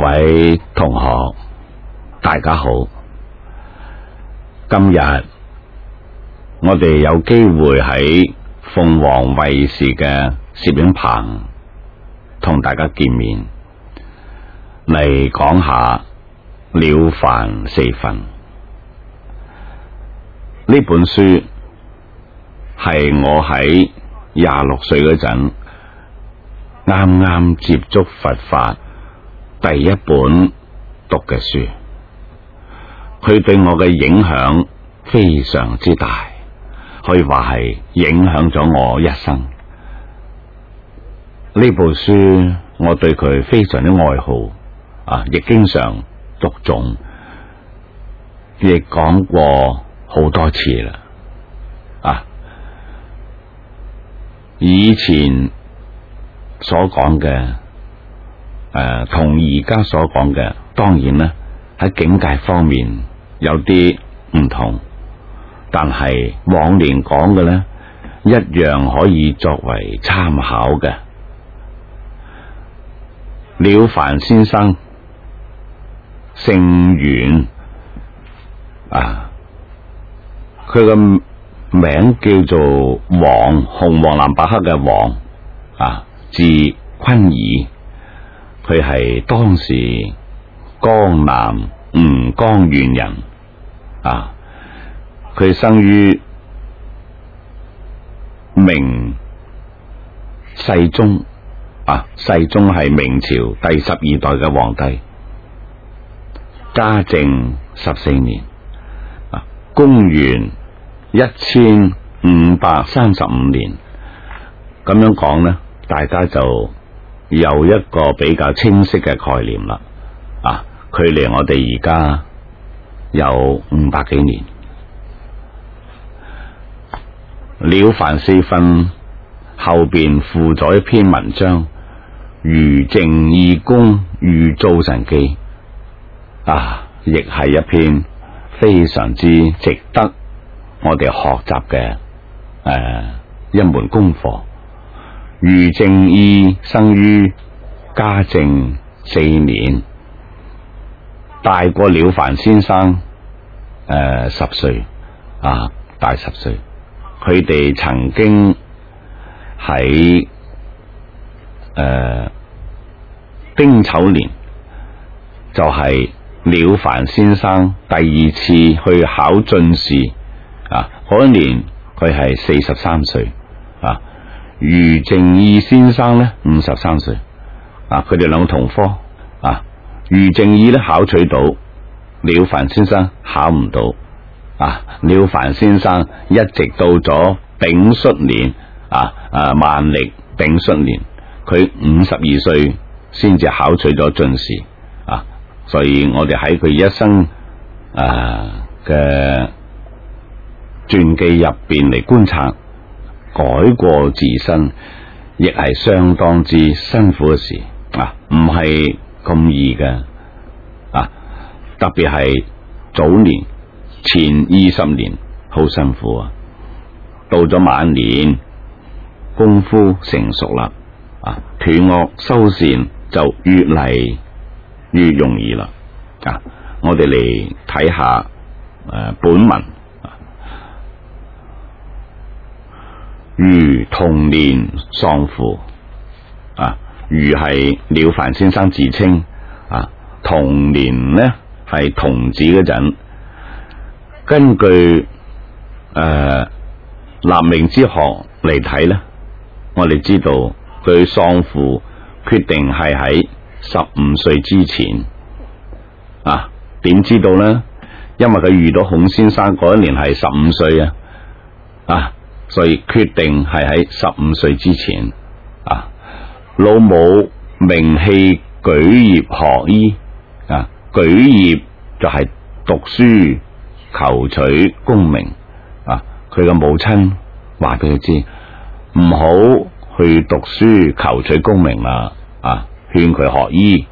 位同學，大家好。今日我哋有機會喺鳳凰衛視嘅攝影棚同大家見面，嚟講下《了凡四訓》呢本書，係我喺26歲嗰陣啱啱接觸佛法第一本讀嘅書，佢對我嘅影響非常之大，可以話係影響咗我一生。呢部書我對佢非常之愛好，亦經常讀誦，亦講過好多次啦。以前所講嘅同而家所講嘅，當然啦，喺境界方面有啲唔同，但係往年講嘅呢，一樣可以作為參考嘅。了凡先生姓袁，佢個名叫做黃，紅黃藍白黑嘅黃，字坤儀，佢係當時江南吳江縣人，佢生於明世宗，世宗係明朝第12代嘅皇帝，嘉靖14年，公元1535年。咁樣講呢，大家就有一個比較清晰嘅概念啦。距離我哋而家有500幾年。了凡四訓後邊附咗一篇文章，余淨義公喻造神記，亦係一篇非常之值得我哋學習嘅一門功課。余淨義生於嘉靖4年，大過了凡先生10歲，大10歲。佢哋曾經喺丁丑年，就係了凡先生第2次去考進士，嗰一年佢係43歲，余淨義先生呢53歲，佢哋兩個同科，余淨義呢考取到，了凡先生考唔到，了凡先生一直到咗丙戌年，萬曆丙戌年，佢52歲先至考取咗進士，所以我哋喺佢一生嘅傳記入邊嚟觀察，改過自身亦係相當之辛苦嘅事，唔係咁易嘅，特別係早年前20年好辛苦啊，到咗晚年功夫成熟啦，斷惡修善就越嚟越容易啦。我哋嚟睇下本文。余童年喪父，余係了凡先生自稱，童年呢係童子嗰陣。根據立命之學嚟睇呢，我哋知道佢喪父決定係喺15歲之前。點知道呢？因為佢遇到孔先生嗰一年係15歲所以決定係喺15歲之前。老母名棄舉業學醫，舉業就係讀書求取功名。佢嘅母親話俾佢知，唔好去讀書求取功名啦，勸佢學醫，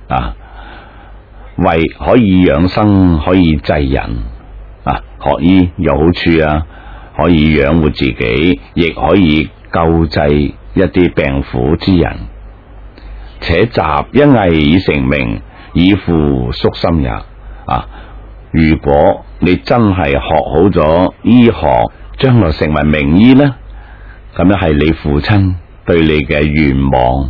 為可以養生，可以濟人，學醫有好處，可以養活自己，亦可以救濟一啲病苦之人。且習一藝以成名， 以父叔心也。啊，如果你真係學好咗醫學，將來成為名醫呢，咁樣係你父親對你嘅願望。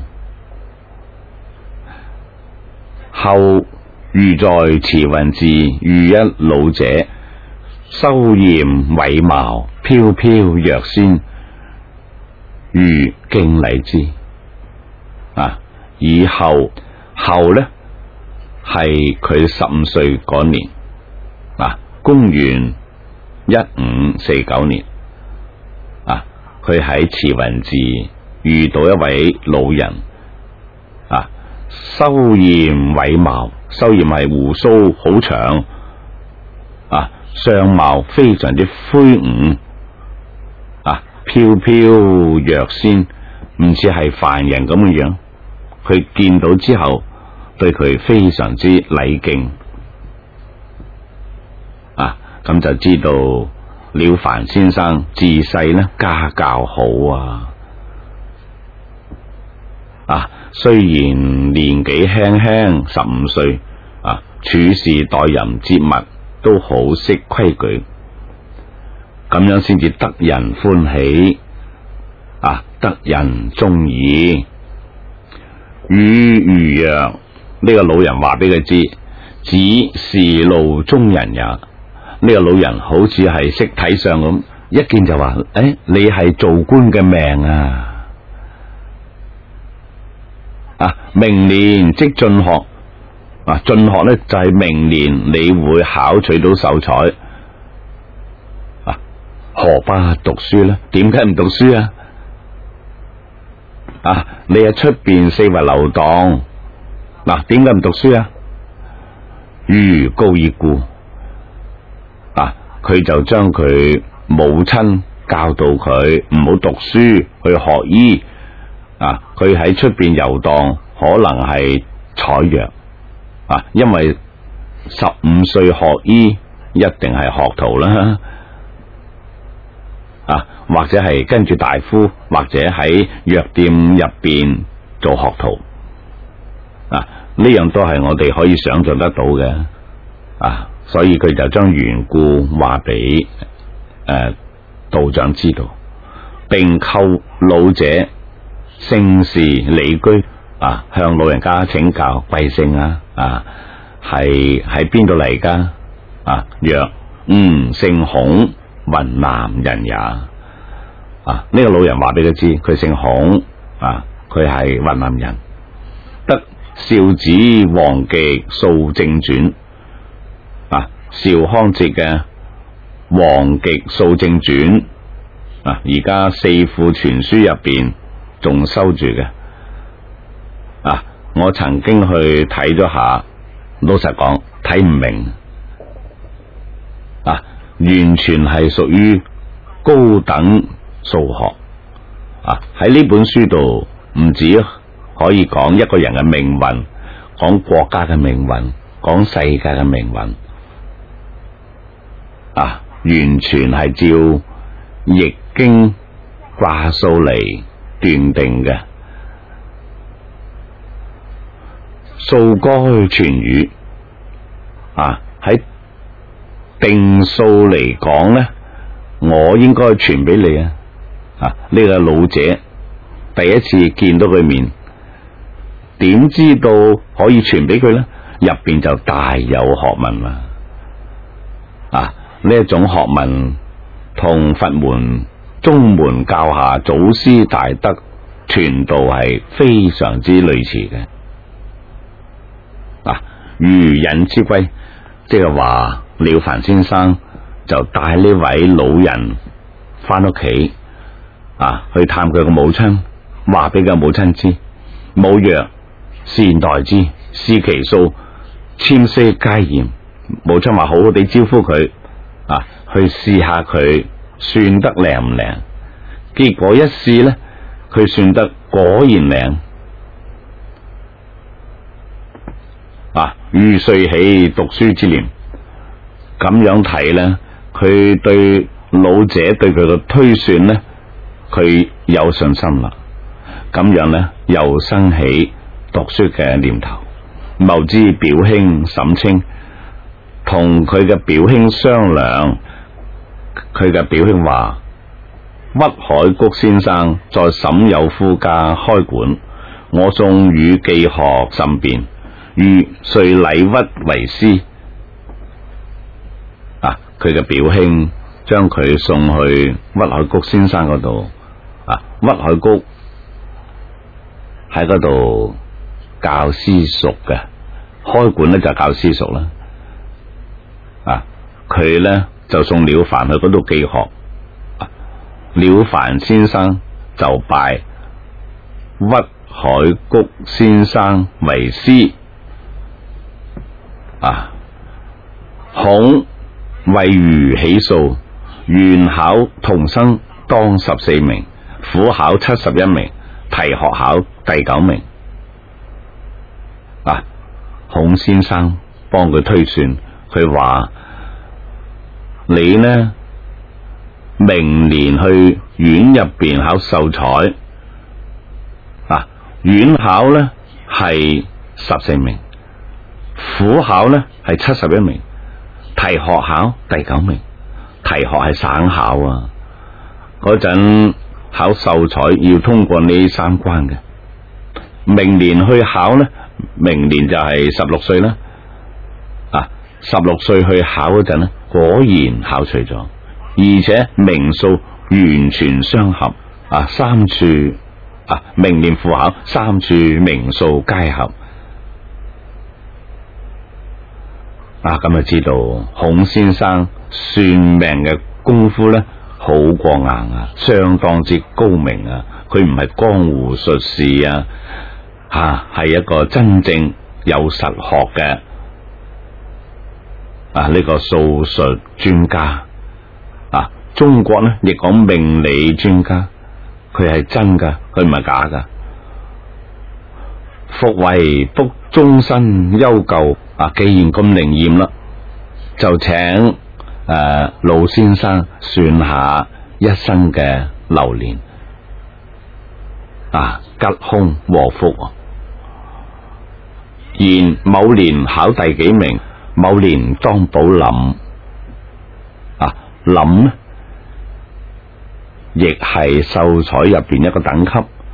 後如在慈雲寺遇一老者，修艷偉貌，飄飄若仙，如敬禮之。啊，以後呢係佢15歲嗰年，啊，公元1549年，啊，佢喺慈雲寺遇到一位老人，啊，修艷偉貌，修艷係鬍鬚好長，啊，相貌非常之魁梧，啊，飄飄若仙，唔似係凡人咁嘅樣。佢見到之後，對佢非常之禮敬，啊，咁就知道了凡先生自細呢家教好啊。啊，雖然年紀輕輕15歲，啊，處事待人接物都好識規矩，咁樣先至得人歡喜，啊，得人中意。與如曰，呢個老人話俾佢知，只是路中人也。呢個老人好似係識睇相咁，一見就話：你係做官嘅命啊！啊，明年即進學。啊，進學呢就係明年你會考取到秀才。啊，何不讀書呢？點解唔讀書啊？啊！你喺出邊四圍流蕩，嗱，點解唔讀書啊？如高已故，啊，佢就將佢母親教導佢唔好讀書去學醫，啊，佢喺出邊遊蕩可能係採藥，啊，因為15歲學醫一定係學徒啦。啊，或者係跟住大夫，或者喺藥店入邊做學徒，啊，呢樣都係我哋可以想象得到嘅，啊，所以佢就將緣故話俾道長知道，並叩老者姓氏里居，啊，向老人家請教貴姓啊，啊，係喺邊度嚟噶？啊，曰姓孔。雲南人也。啊，呢個老人話俾佢知，佢姓孔，啊，佢係雲南人。得少子王極素正傳，啊，邵康節嘅王極素正傳，啊，而家四庫全書入邊仲收住嘅。啊，我曾經去睇咗下，老實講睇唔明。啊，完全係屬於高等數學。啊，喺呢本書度唔止可以講一個人嘅命運，講國家嘅命運，講世界嘅命運。啊，完全係照易經卦數嚟斷定嘅。數該傳語。啊，喺定數嚟講呢，我應該傳俾你啊！啊，呢個老者第一次見到佢面，點知道可以傳俾佢呢？入邊就大有學問啦！啊，呢一種學問同佛門宗門教下祖師大德傳道係非常之類似嘅。啊，如引之歸，即係話了凡先生就帶呢位老人翻屋企，啊，去探佢個母親，話俾佢母親知，母曰：善待之，視其數，纖色皆艷。母親話好好地招呼佢，啊，去試下佢算得靚唔靚。結果一試呢，佢算得果然靚。啊，如遂起讀書之念。咁樣睇呢，佢對老者對佢嘅推算呢，佢有信心啦。咁樣呢，又生起讀書嘅念頭。 謀之表兄沈清，同佢嘅表兄商量，佢嘅表兄話屈海谷先生在沈有夫家開館，我送與寄學甚便，如遂禮屈為師。佢嘅表兄將佢送去屈海谷先生嗰度，屈海谷喺嗰度教私塾嘅，開館咧就教私塾啦。佢咧就送了凡去嗰度寄學，了凡先生就拜屈海谷先生為師。孔為余起數，元考童生當14名，府考71名，提學考第9名。孔先生幫佢推算，佢話你呢明年去院入邊考秀才，院考呢係14名，府考呢係71名，提學考第9名。提學係省考啊，嗰陣考秀才要通過呢3關嘅。明年去考呢，明年就係16歲啦。16歲去考嗰陣呢，果然考取咗，而且名數完全相合。3處明年副考3處名數皆合。咁就知道孔先生算命嘅功夫咧好過硬啊，相當之高明啊！佢唔係江湖術士係一個真正有實學嘅呢個數術專家。中國咧亦講命理專家，佢係真噶，佢唔係假噶。復為卜終身悠舊。既然咁靈驗啦，就請老先生算下一生嘅流年，吉凶禍福。然某年考第幾名？某年當寶廩。廩呢，亦係秀才入邊一個等級，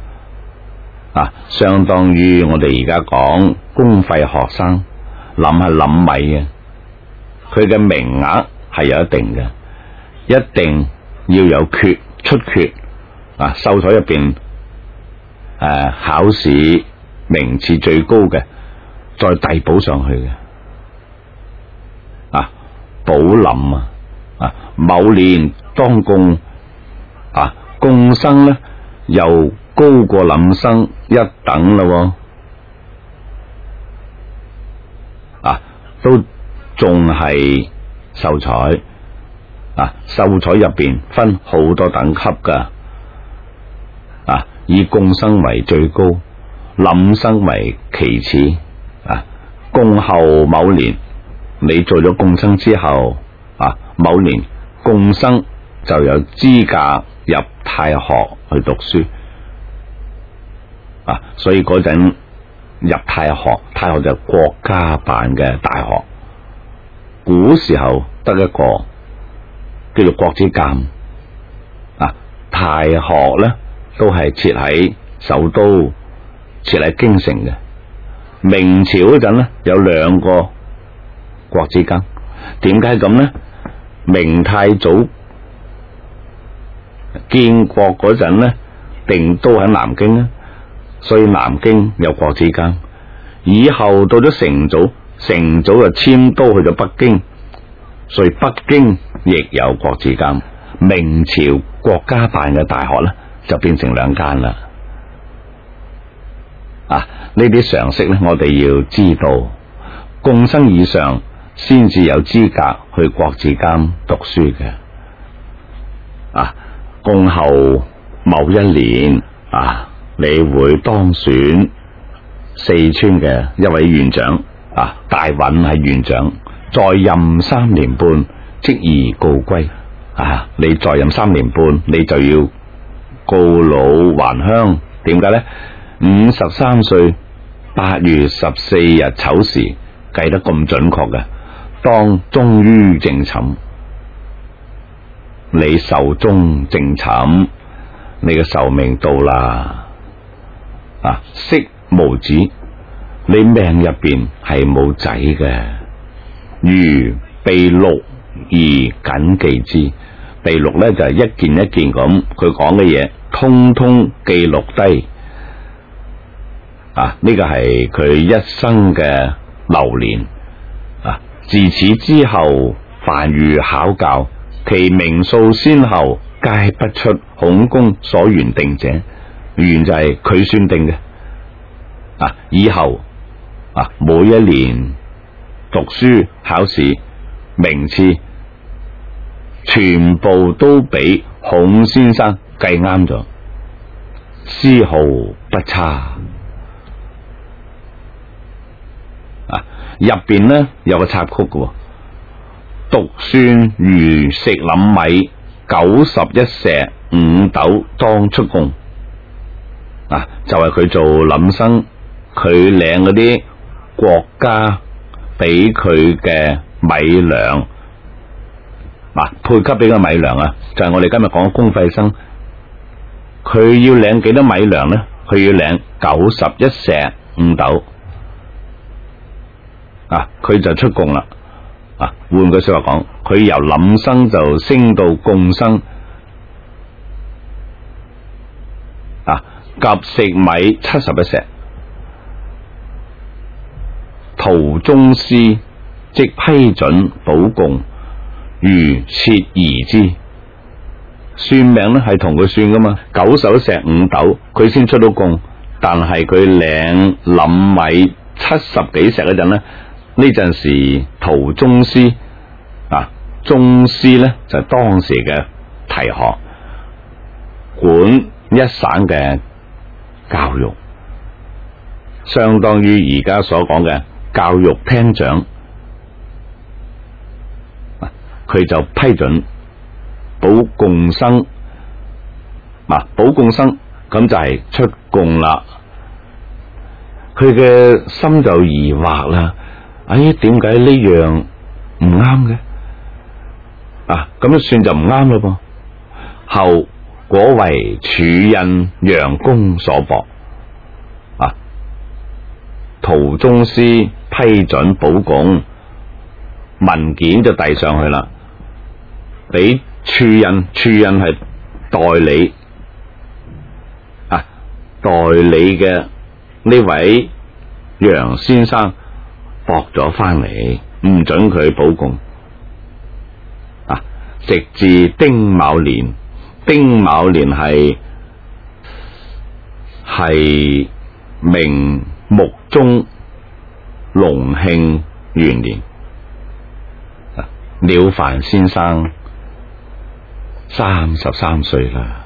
相當於我哋而家講公費學生。廩係廩米嘅，佢嘅名額係有一定嘅，一定要有出缺。秀才入邊考試名次最高嘅，再遞補上去嘅。寶廩某年當貢，貢生呢又高過廩生一等啦。都仲係秀才。秀才入邊分好多等級噶。以貢生為最高，廩生為其次。貢後某年，你做咗貢生之後，某年貢生就有資格入太學去讀書。所以嗰陣入太學，太學就國家辦嘅大學。古時候得一個叫做國子監。太學咧都係設喺首都，設喺京城嘅。明朝嗰陣咧有2個國子監。點解咁呢？明太祖建國嗰陣咧定都喺南京啊，所以南京有國子監。以後到咗成祖，成祖就遷都去咗北京，所以北京亦有國子監。明朝國家辦嘅大學咧就變成2間啦。呢啲常識咧，我哋要知道，貢生以上先至有資格去國子監讀書嘅。貢後某一年，你會當選四川嘅一位縣長。大允係縣長，在任3年半，即而告歸。你在任3年半，你就要告老還鄉。點解呢？53歲 8月14日丑時計得咁準確嘅，當終於正寢，你壽終正寢，你嘅壽命到啦，息無子，你命入邊係冇仔嘅，如秘錄而謹記之。秘錄咧就係一件一件咁，佢講嘅嘢通通記錄低。呢個係佢一生嘅流年。自此之後，凡遇考教，其名數先後皆不出孔公所原定者。原就係佢算定嘅。以後每一年讀書考試名次，全部都俾孔先生計啱咗，絲毫不差。入邊呢有個插曲嘅，獨算如食冧米91石5斗當出貢。就係佢做廩生，佢領嗰啲國家俾佢嘅米糧。配給俾個米糧就係我哋今日講嘅公費生，佢要領幾多米糧呢？佢要領91石5斗，佢就出貢啦。換句說話講，佢由廩生就升到貢生，及食米71石，途中司即批准補貢。如切疑之，算命咧係同佢算噶嘛，91石5斗，佢先出到貢，但係佢領冧米70幾石嗰陣咧，呢陣時途中司中司咧就係當時嘅提學，管一省嘅教育，相當於而家所講嘅教育廳長。佢就批准補貢生，補貢生咁就係出貢啦。佢嘅心就疑惑啦，點解呢樣唔啱嘅？咁樣算就唔啱咯噃。後果為署印楊公所駁，途中司批准補貢，文件就遞上去啦。俾署印係代理，代理嘅呢位楊先生駁咗翻嚟，唔准佢補貢。直至丁卯年，丁卯年係明穆宗隆慶元年，了凡先生33歲啦。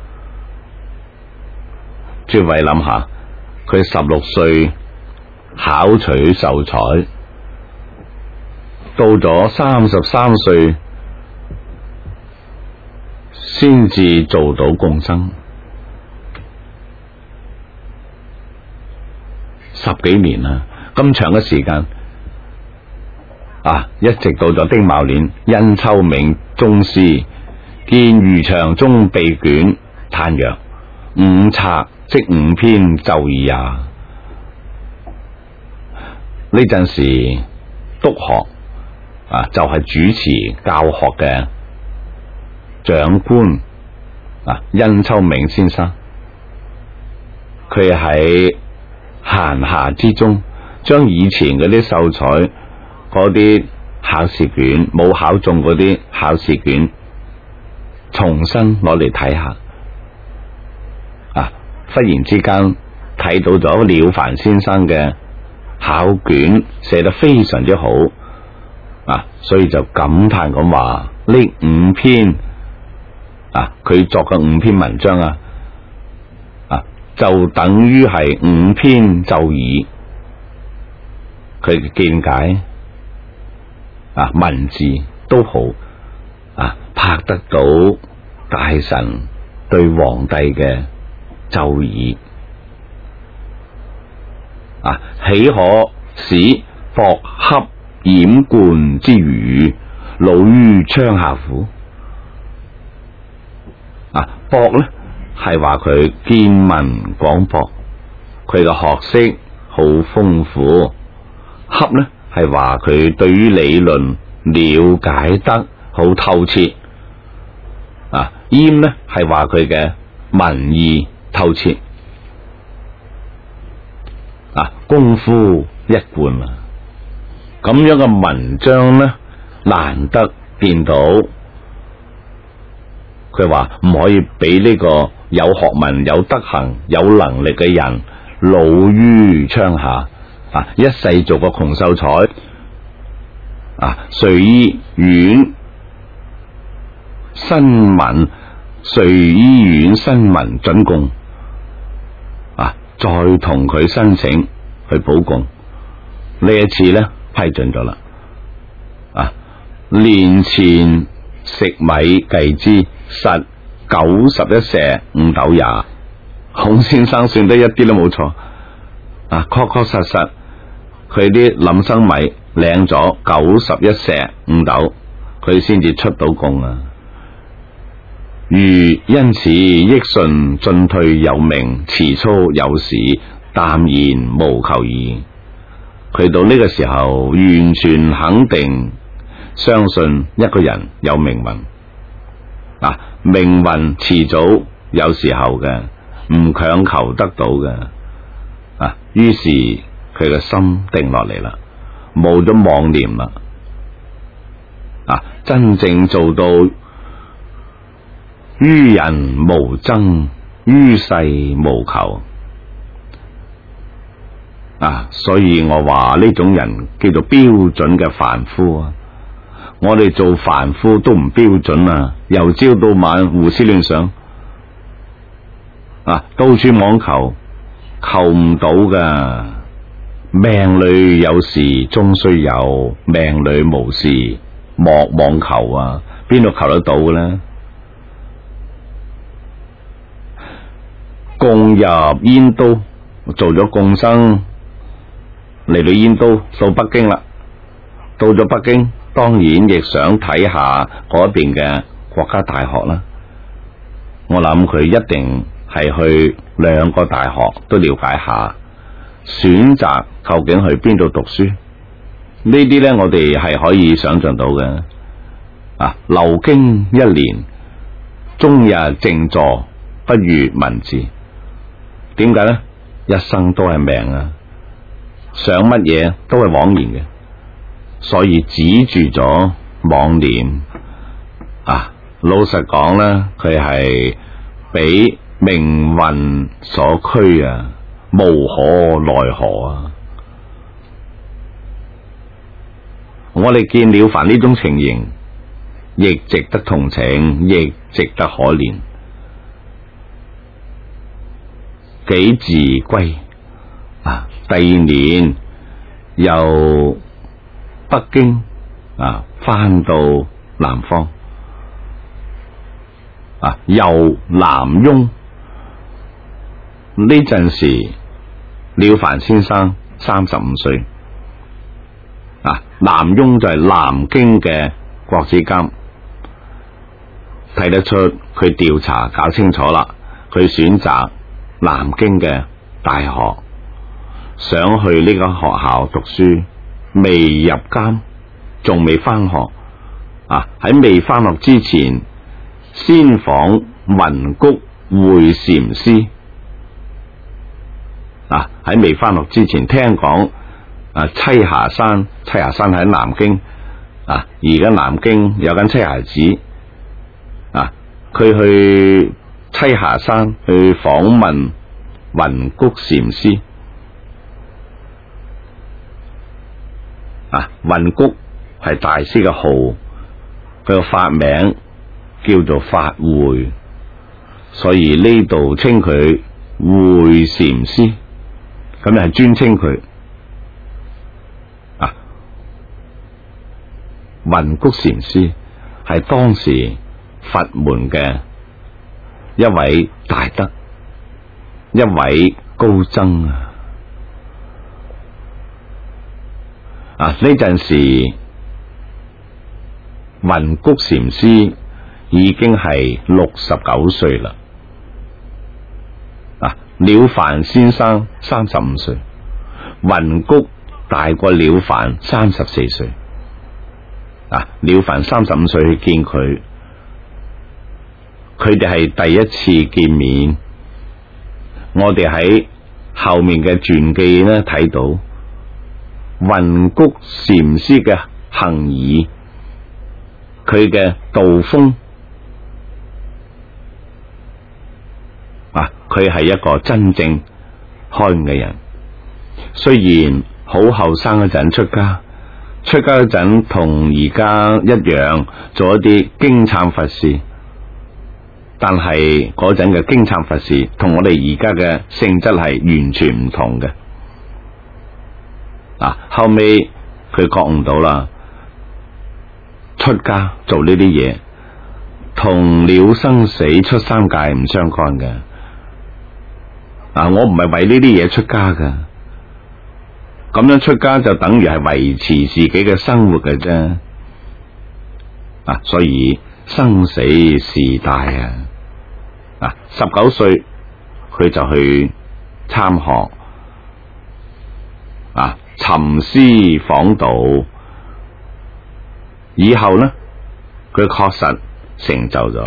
諸位諗下，佢16歲考取秀才，到咗33歲先至做到貢生，10幾年啦，咁長嘅時間一直到咗丁卯年，殷秋明宗師見魚腸中被卷，嘆曰：五策即5篇奏議也。呢陣時督學就係主持教學嘅長官殷秋明先生，佢喺閒暇之中將以前嗰啲秀才嗰啲考試卷冇考中嗰啲考試卷重新攞嚟睇下，忽然之間睇到咗了凡先生嘅考卷寫得非常之好，所以就感嘆咁話呢5篇佢作嘅5篇文章就等於係5篇奏議。佢嘅見解文字都好拍得到大臣對皇帝嘅奏議。 豈可使薄恰掩冠之餘，老於窗下乎？博呢係話佢見聞廣博，佢嘅學識好豐富；恰呢係話佢對於理論了解得好透徹。淹呢係話佢嘅文意透徹。功夫一貫啊，咁樣嘅文章呢，難得見到。佢話唔可以俾呢個有學問、有德行、有能力嘅人老於窗下。一世做個窮秀才。隨醫院新聞，隨醫院新聞准供。再同佢申請去補供，呢一次呢批准咗啦。年前食米計之，實91石5斗也。孔先生算得一啲都冇錯。確確實實佢啲廩生米領咗91石5斗，佢先至出到供啊。如因此益順進退有名，遲操有時，淡然無求矣。佢到呢個時候完全肯定相信一個人有命運。命運遲早有時候嘅，唔強求得到嘅。於是佢嘅心定落嚟啦，冇咗妄念啦。真正做到於人無爭，於世無求。所以我話呢種人叫做標準嘅凡夫啊。我哋做凡夫都唔標準啊，由朝到晚胡思亂想，到處妄求，求唔到噶。命裏有時終須有，命裏無時莫妄求啊，邊度求得到嘅呢？共入燕都，做咗共生，嚟到燕都，到北京啦。到咗北京，當然亦想睇下嗰邊嘅國家大學啦。我諗佢一定係去兩個大學都了解下，選擇究竟去邊度讀書。呢啲呢，我哋係可以想象到嘅。留京1年，終日靜坐，不閱文字。點解呢？一生都係命啊，想乜嘢都係枉然嘅，所以止住咗妄念。老實講呢，佢係俾命運所驅啊，無可奈何啊。我哋見了凡呢種情形，亦值得同情，亦值得可憐。己自歸，第2年由北京翻到南方，遊南雍。呢陣時了凡先生35歲。南雍就係南京嘅國子監，睇得出佢調查搞清楚啦，佢選擇南京嘅大學，想去呢間學校讀書，未入監，仲未翻學。喺未翻學之前，先訪雲谷會禪師。喺未翻學之前，聽講棲霞山喺南京。而家南京有間棲霞寺。佢去棲霞山去訪問雲谷禪師。雲谷係大師嘅號，佢個法名叫做法會，所以呢度稱佢會禪師，咁又係專稱佢。雲谷禪師係當時佛門嘅一位大德，一位高僧啊！ 呢陣時雲谷禪師已經係69歲啦。了凡先生35歲，雲谷大過了凡34歲。了凡35歲去見佢，佢哋係第一次見面。我哋喺後面嘅傳記呢睇到雲谷禪師嘅行儀，佢嘅道風。佢係一個真正開悟嘅人，雖然好後生嗰陣出家嗰陣同而家一樣做一啲經懺佛事，但係嗰陣嘅經懺佛事同我哋而家嘅性質係完全唔同嘅。後尾佢覺悟到啦，出家做呢啲嘢同了生死出三界唔相干嘅。我唔係為呢啲嘢出家噶，咁樣出家就等於係維持自己嘅生活嘅啫。所以生死事大啊！19歲佢就去參學，沉思訪道，以後呢，佢確實成就咗。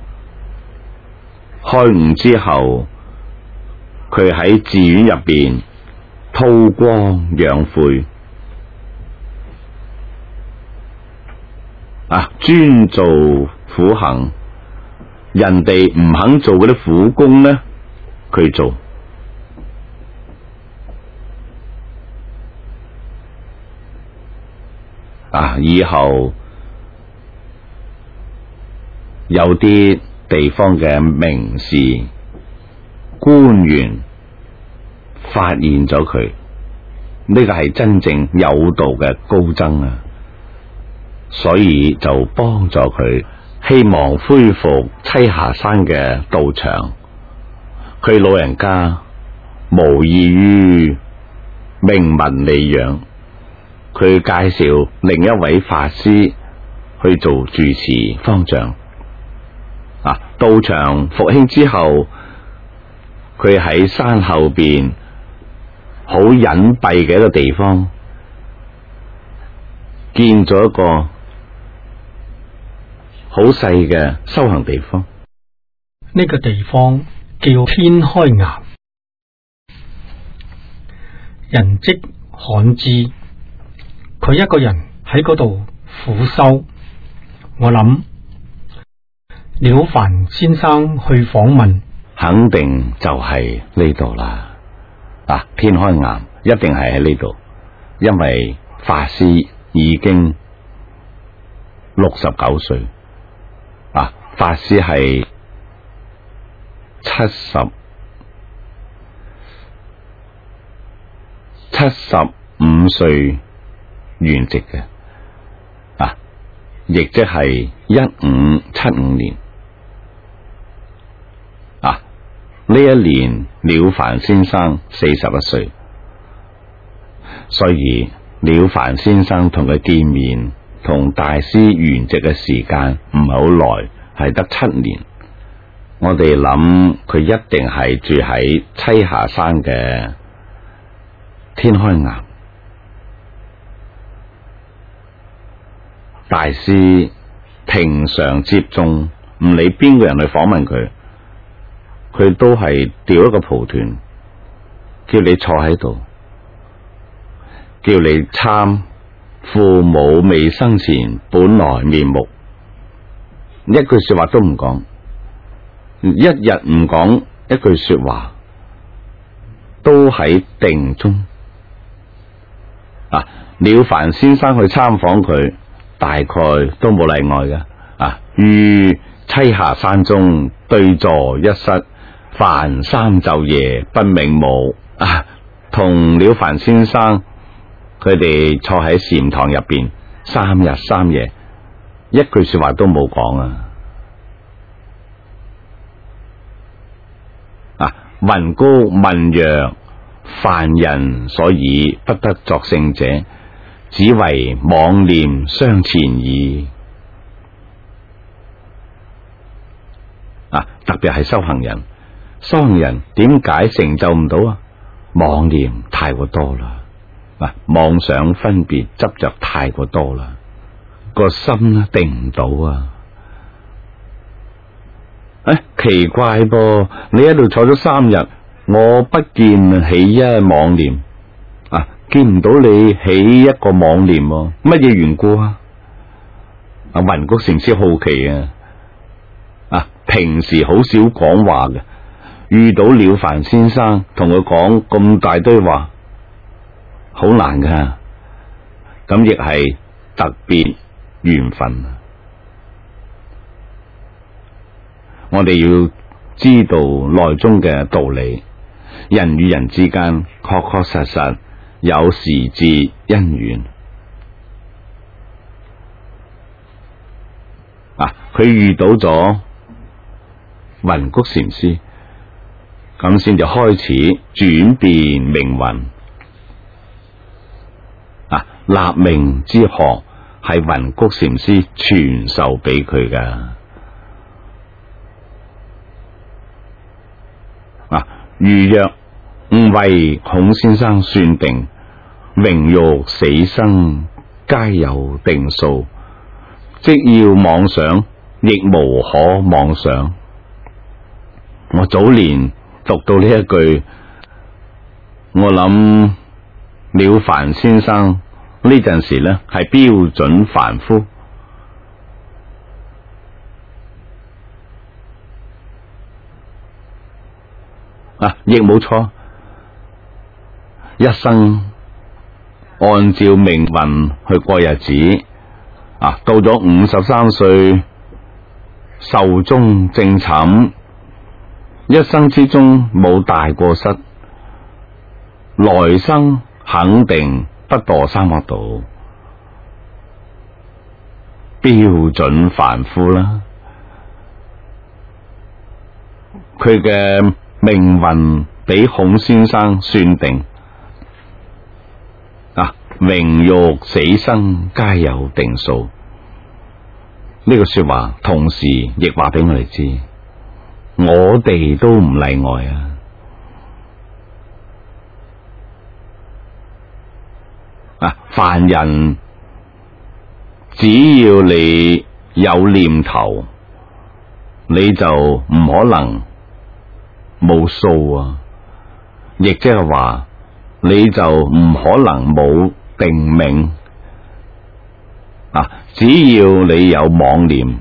開悟之後，佢喺寺院入邊韜光養晦，專做苦行，人哋唔肯做嗰啲苦工呢，佢做。以後有啲地方嘅名士官員發現咗佢，呢個係真正有道嘅高僧啊，所以就幫助佢，希望恢復棲霞山嘅道場。佢老人家無異於名聞利養，佢介紹另一位法師去做住持方丈。道場復興之後，佢喺山後邊好隱蔽嘅一個地方建咗一個好細嘅修行地方。 呢個地方叫天開岩，人跡罕至。佢一個人喺嗰度苦修，我諗了凡先生去訪問， 肯定就係呢度啦。天開岩一定係喺呢度，因為法師已經69歲。法師係75歲圓寂嘅，亦即係1575年。呢一年了凡先生41歲，所以了凡先生同佢見面同大師圓寂嘅時間唔係好耐，係得7年。我哋諗佢一定係住喺棲霞山嘅天開岩。大師平常接眾，唔理邊個人去訪問佢，佢都係調一個蒲團，叫你坐喺度，叫你參父母未生前本來面目，一句說話都唔講，一日唔講一句說話，都喺定中。了凡先生去參訪佢，大概都冇例外嘅。於棲霞山中對坐一室，凡三晝夜不瞑目。同了凡先生佢哋坐喺禪堂入邊3日3夜，一句說話都冇講。雲高問曰：凡人所以不得作聖者， 只為妄念相纏矣。特別係修行人，修行人點解成就唔到啊？妄念太過多啦，妄想分別執着太過多啦，個心定唔到啊！奇怪噃，你喺度坐咗3日，我不見起一妄念，見唔到你起一個妄念，乜嘢緣故啊？雲谷禪師好奇啊，平時好少講話嘅，遇到了凡先生同佢講咁大堆話，好難噶，咁亦係特別緣分。我哋要知道內中嘅道理，人與人之間確確實實有時至因緣。佢遇到咗雲谷禪師，咁先就開始轉變命運。立命之學係雲谷禪師傳授俾佢噶。如若唔為孔先生算定，榮辱死生皆有定數，即要妄想亦無可妄想。我早年讀到呢一句，我諗了凡先生呢陣時呢係標準凡夫。亦冇錯，一生按照命運去過日子，到咗53歲壽終正寢，一生之中冇大過失，來生肯定不墮三惡道，標準凡夫啦。佢嘅命運俾孔先生算定，榮辱死生皆有定數。呢個說話同時亦話俾我哋知，我哋都唔例外啊！凡人只要你有念頭，你就唔可能冇數啊！亦即係話，你就唔可能冇定命啊！只要你有妄念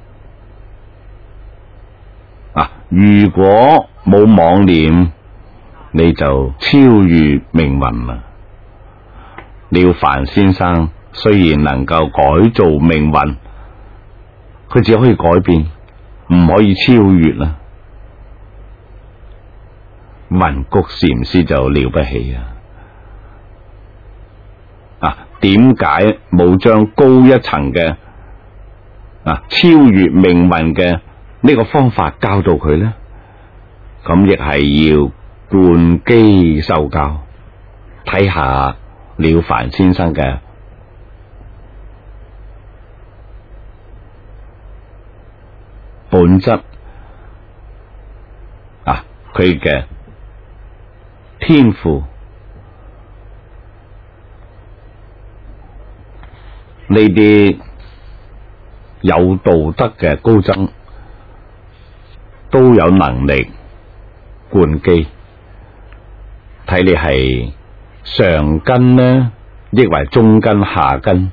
啊，如果冇妄念，你就超越命運啦。了凡先生雖然能夠改造命運，佢只可以改變，唔可以超越啦。雲谷禪師就了不起點解冇將高一層嘅超越命運嘅呢個方法教導佢呢？咁亦係要灌機受教，睇下了凡先生嘅本質佢嘅天賦，呢啲有道德嘅高僧都有能力灌機，睇你係上根呢，抑或中根下根，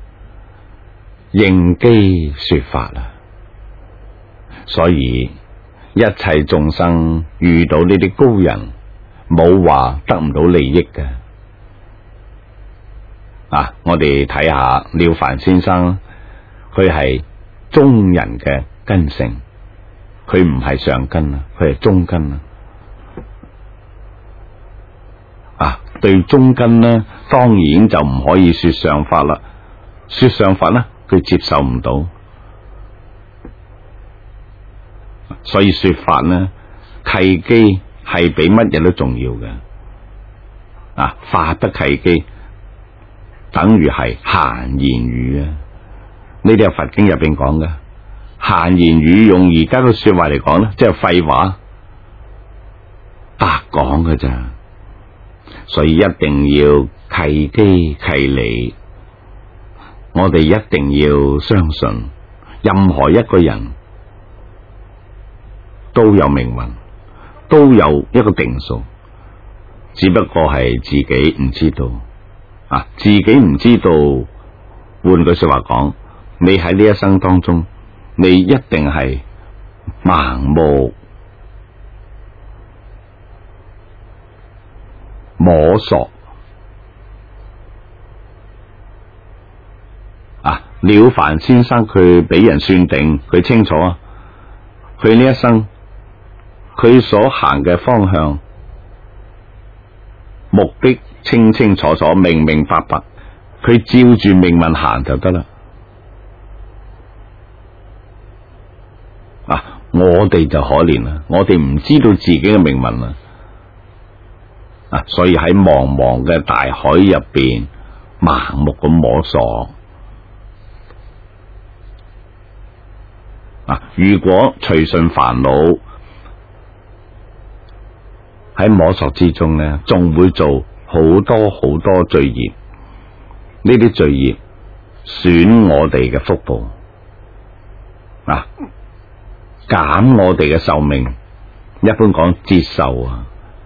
應機說法啦。所以一切眾生遇到呢啲高人，冇話得唔到利益嘅。我哋睇下了凡先生，佢係中人嘅根性，佢唔係上根啊，佢係中根啊。對中根呢，當然就唔可以說上法啦。說上法呢，佢接受唔到，所以說法呢，契機係比乜嘢都重要嘅。法不契機， 等於係閒言語啊！呢啲係佛經入邊講嘅閒言語，用而家嘅說話嚟講咧，即係廢話，白講㗎咋。所以一定要契機契理，我哋一定要相信，任何一個人都有命運，都有一個定數，只不過係自己唔知道啊！自己唔知道，換句說話講，你喺呢一生當中，你一定係盲目摸索啊！了凡先生佢俾人算定，佢清楚啊，佢呢一生佢所行嘅方向目的清清楚楚、明明白白，佢照住命運行就得啦。啊！我哋就可憐啦，我哋唔知道自己嘅命運啦。啊！所以喺茫茫嘅大海入邊，盲目咁摸索。啊！如果隨順煩惱，喺摸索之中咧，仲會做好多好多罪業。呢啲罪業損我哋嘅福報，啊，減我哋嘅壽命。一般講節壽啊。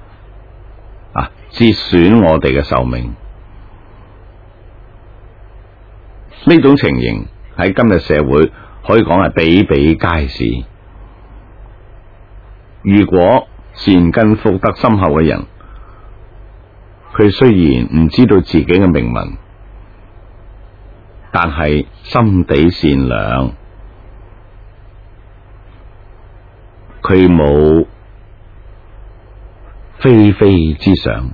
節損我哋嘅壽命，呢種情形喺今日社會可以講係比比皆是。如果善根福德深厚嘅人，佢雖然唔知道自己嘅命運，但係心地善良，佢冇非非之想，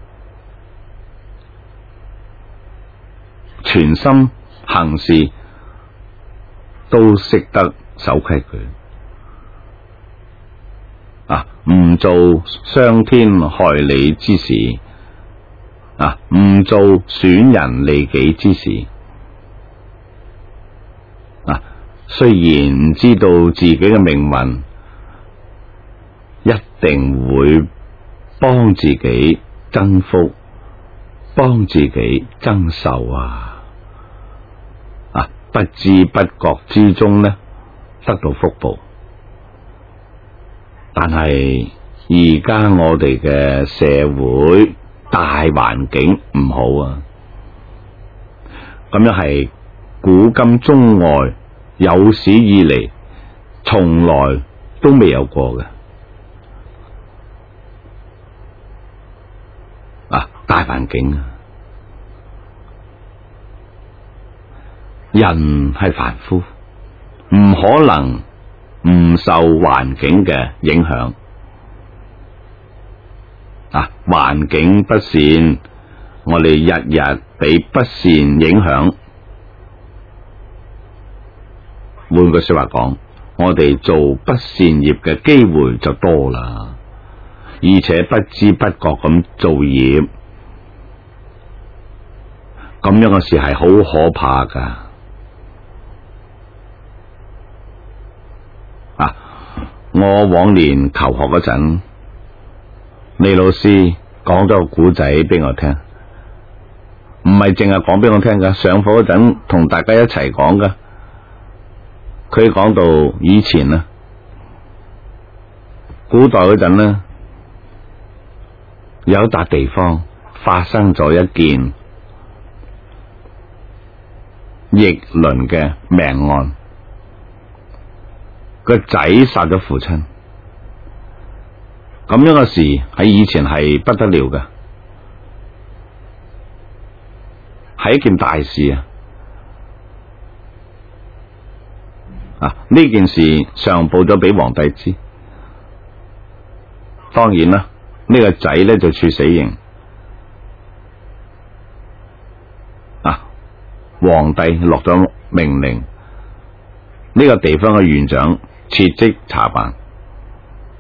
全心行事都識得守規矩啊，唔做傷天害理之事啊，唔做損人利己之事啊。雖然唔知道自己嘅命運，一定會幫自己增福，幫自己增壽啊！不知不覺之中呢，得到福報。但係而家我哋嘅社會大環境唔好啊，咁樣係古今中外有史以嚟從來都未有過嘅。大環境啊，人係凡夫，唔可能唔受環境嘅影響。環境不善，我哋日日被不善影響。換句說話講，我哋做不善業嘅機會就多啦，而且不知不覺咁造業。咁樣嘅事係好可怕噶。我往年求學嗰陣，李老師講咗個古仔俾我聽，唔係淨係講俾我聽噶，上課嗰陣同大家一齊講噶。佢講到以前啊，古代嗰陣呢，有一笪地方發生咗一件逆倫嘅命案，個仔殺咗父親，咁樣嘅事喺以前係不得了嘅，係一件大事啊！呢件事上報咗俾皇帝知，當然啦，呢個仔咧就處死刑。皇帝落咗命令，呢個地方嘅縣長撤職查辦。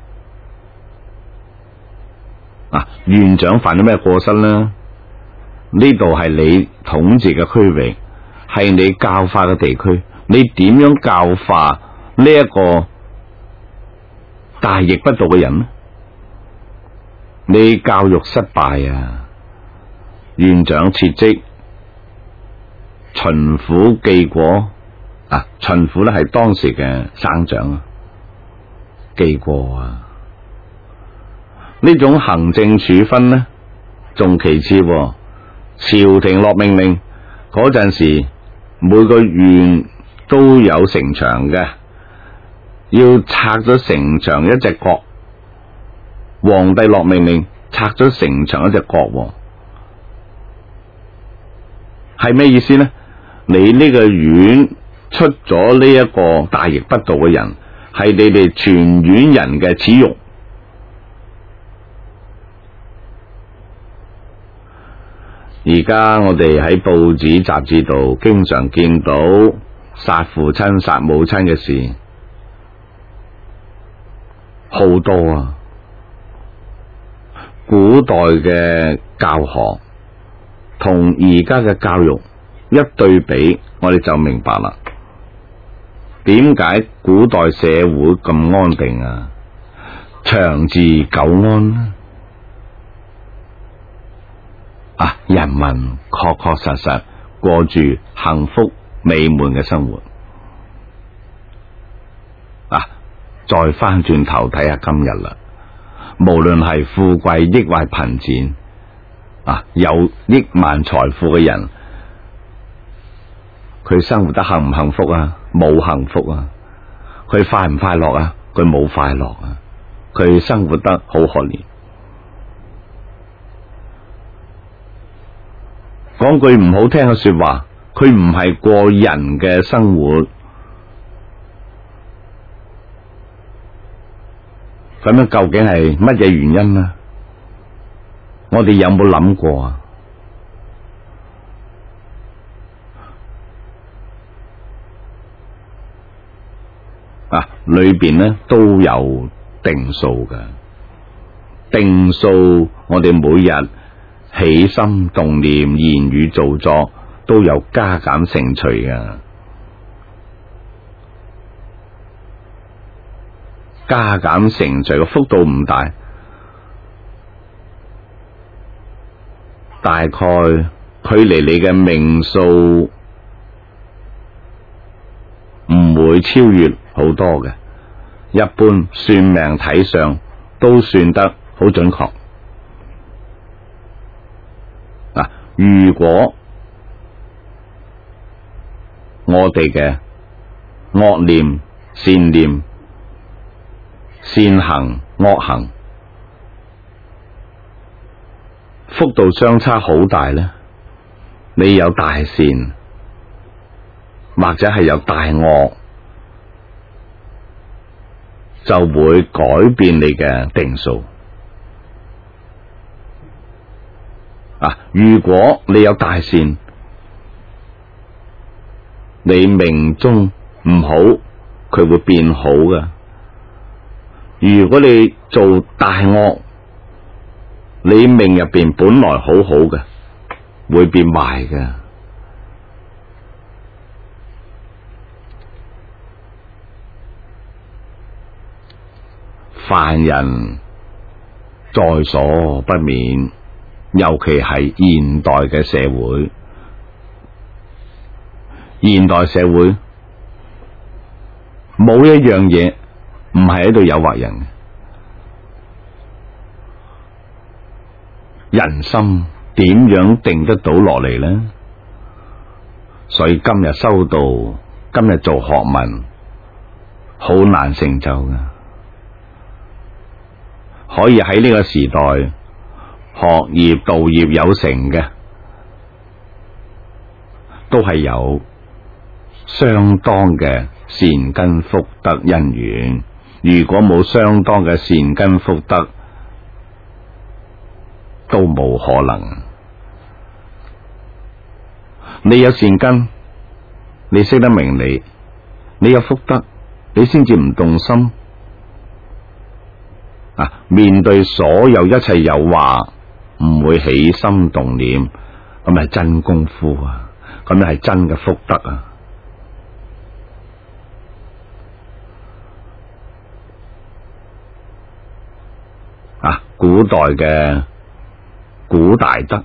縣長犯咗咩過失呢？ 呢度係你統治嘅區域，係你教化嘅地區，你點樣教化呢一個大逆不道嘅人呢？你教育失敗啊，院長撤職，巡撫記過啊，巡撫咧係當時嘅省長啊，記過啊，呢種行政處分呢，仲其次喎，朝廷落命令嗰陣時，每個縣都有城牆嘅，要拆咗城牆一隻角。皇帝落命令拆咗城牆一隻角，係咩意思呢？你呢個縣出咗呢一個大逆不道嘅人，係你哋全縣人嘅恥辱。而家我哋喺報紙雜誌度經常見到殺父親殺母親嘅事，好多啊！古代嘅教學同而家嘅教育一對比，我哋就明白啦。點解古代社會咁安定啊？長治久安啊！人民確確實實過住幸福美滿嘅生活啊！再翻轉頭睇下今日啦。無論係富貴抑或貧賤啊，有億萬財富嘅人，佢生活得幸唔幸福啊？冇幸福啊！佢快唔快樂啊？佢冇快樂啊！佢生活得好可憐。講句唔好聽嘅說話，佢唔係過人嘅生活。咁樣究竟係乜嘢原因呢？我哋有冇諗過啊？裏邊呢都有定數嘅，定數我哋每日起心動念、言語造作都有加減乘除嘅。加減乘除嘅幅度唔大，大概距離你嘅命數唔會超越好多嘅。一般算命睇相都算得好準確。如果我哋嘅惡念、善念、善行、惡行幅度相差好大呢，你有大善或者係有大惡，就會改變你嘅定數。如果你有大善，你命中唔好，佢會變好㗎。如果你做大惡，你命入邊本來好好嘅，會變壞嘅。凡人在所不免，尤其係現代嘅社會。現代社會冇一樣嘢唔係喺度誘惑人嘅，人心點樣定得到落嚟呢？所以今日修道，今日做學問，好難成就㗎。可以喺呢個時代學業道業有成嘅，都係有相當嘅善根福德因緣。如果冇相當嘅善根福德，都冇可能。你有善根，你識得明理，你有福德，你先至唔動心。面對所有一切誘惑，唔會起心動念， 咁係真功夫啊，咁係真嘅福德啊！古代嘅古大德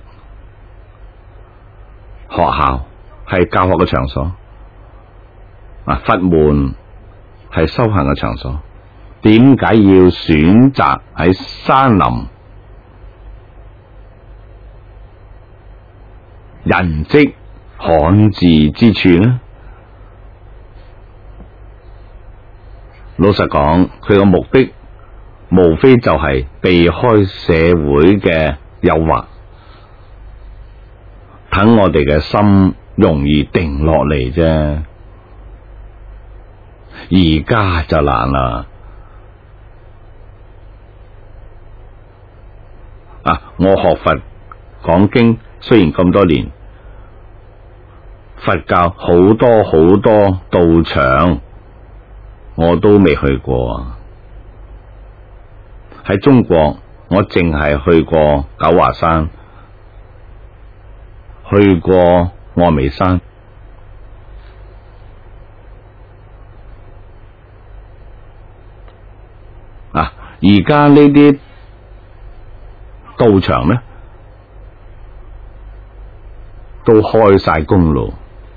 學校係教學嘅場所，佛門係修行嘅場所。點解要選擇喺山林人跡罕至之處呢？老實講，佢個目的無非就係避開社會嘅誘惑，等我哋嘅心容易定落嚟啫。而家就難啦。我學佛講經，雖然咁多年，佛教好多道場我都未去過。喺中國，我淨係去過九華山，去過峨眉山。而家呢啲道場呢，都開晒公路，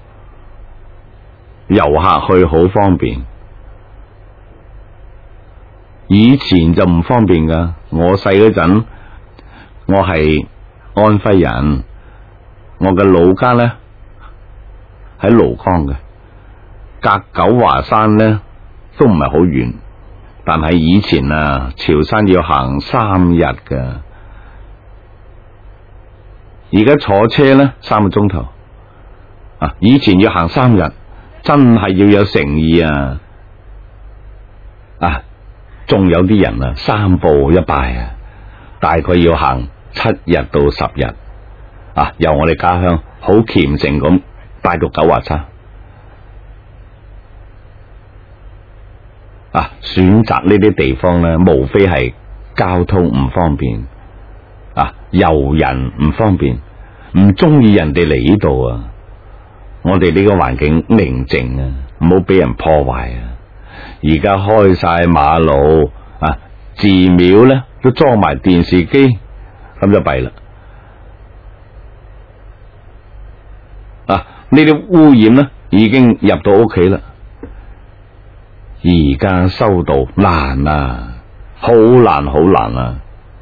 遊客去好方便。以前就唔方便噶，我細嗰陣，我係安徽人，我嘅老家呢喺廬江嘅，隔九華山呢都唔係好遠，但係以前潮汕要行3日噶，而家坐車呢3個鐘頭，以前要行3日，真係要有誠意啊！仲有啲人3步一拜大概要行7日到10日由我哋家鄉好虔誠咁拜到九華山。選擇呢啲地方呢，無非係交通唔方便，遊人唔方便，唔中意人哋嚟呢度我哋呢個環境寧靜唔好俾人破壞而家開晒馬路寺廟呢都裝埋電視機，咁就弊啦。呢啲污染呢已經入到屋企啦。而家修道難好難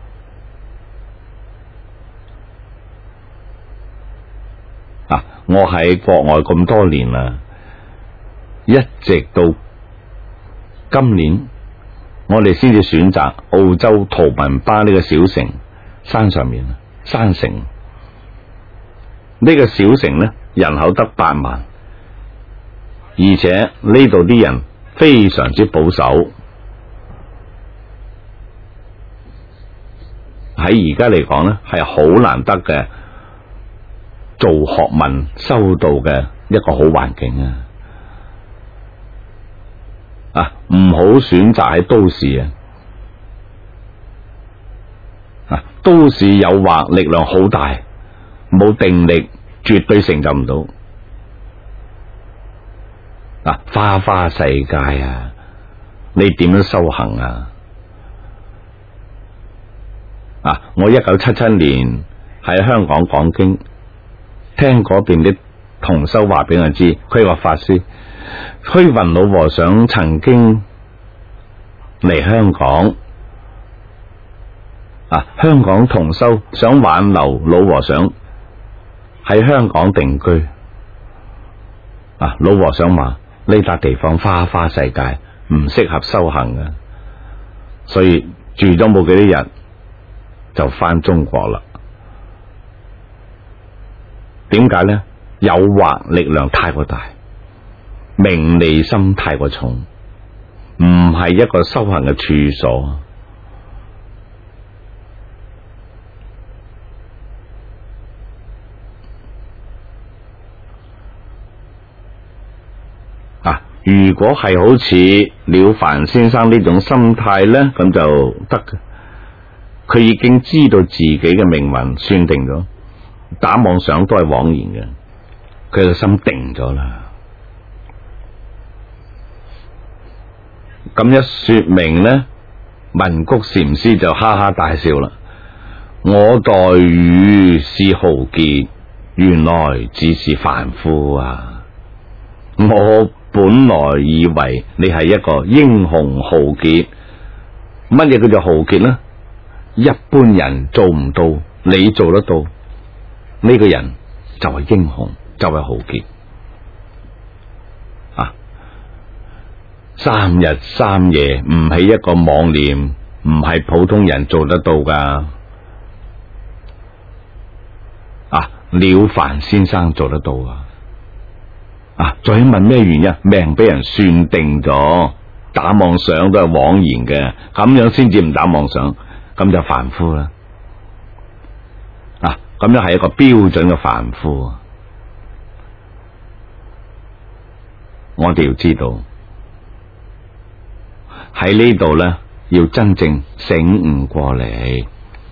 我喺國外咁多年啦，一直到今年，我哋先至選擇澳洲圖文巴呢個小城山上面山城。呢個小城呢，人口得8萬，而且呢度啲人非常之保守。喺而家嚟講呢，係好難得嘅做學問修道嘅一個好環境唔好選擇喺都市都市誘惑力量好大，冇定力絕對成就唔到。花花世界你點樣修行我1977年喺香港講經，聽嗰邊啲同修話俾我知，佢話法師虛雲老和尚曾經嚟香港，香港同修想挽留老和尚喺香港定居，老和尚話呢笪地方花花世界唔適合修行嘅，所以住咗冇幾多日就返中國啦。點解呢？誘惑力量太過大，名利心太過重，唔係一個修行嘅處所。如果係好似了凡先生呢種心態呢，咁就得嘅。佢已經知道自己嘅命運，算定咗， 打妄想都係枉然嘅，佢個心定咗啦。咁一說明呢，文谷禪師就哈哈大笑啦。我待汝是豪傑，原來只是凡夫啊！我本來以為你係一個英雄豪傑，乜嘢叫做豪傑呢？一般人做唔到，你做得到，呢個人就係英雄，就係豪傑啊！3日3夜唔係一個妄念，唔係普通人做得到噶。了凡先生做得到再問咩原因？命俾人算定咗，打妄想都係枉然嘅，咁樣先至唔打妄想，咁就凡夫啦。咁樣係一個標準嘅凡夫。我哋要知道喺呢度咧，要真正醒悟過嚟。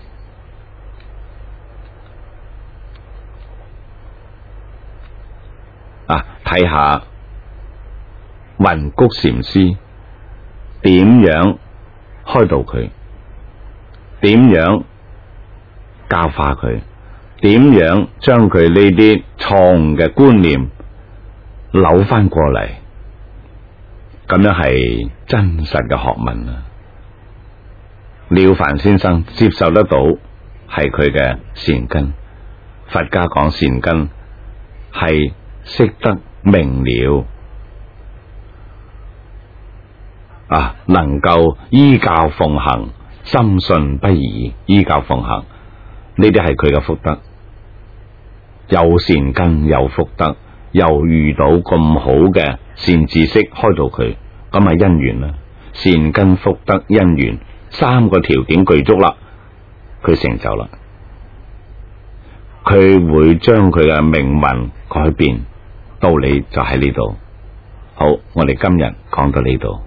睇下雲谷禪師點樣開導佢，點樣教化佢，點樣將佢呢啲錯誤嘅觀念扭翻過嚟，咁樣係真實嘅學問啊！了凡先生接受得到係佢嘅善根，佛家講善根係識得明了能夠依教奉行，深信不疑，依教奉行，呢啲係佢嘅福德。有善根有福德，又遇到咁好嘅善知識開導佢，咁係因緣啦。善根福德因緣3個條件具足啦，佢成就啦，佢會將佢嘅命運改變。道理就喺呢度。好，我哋今日講到呢度。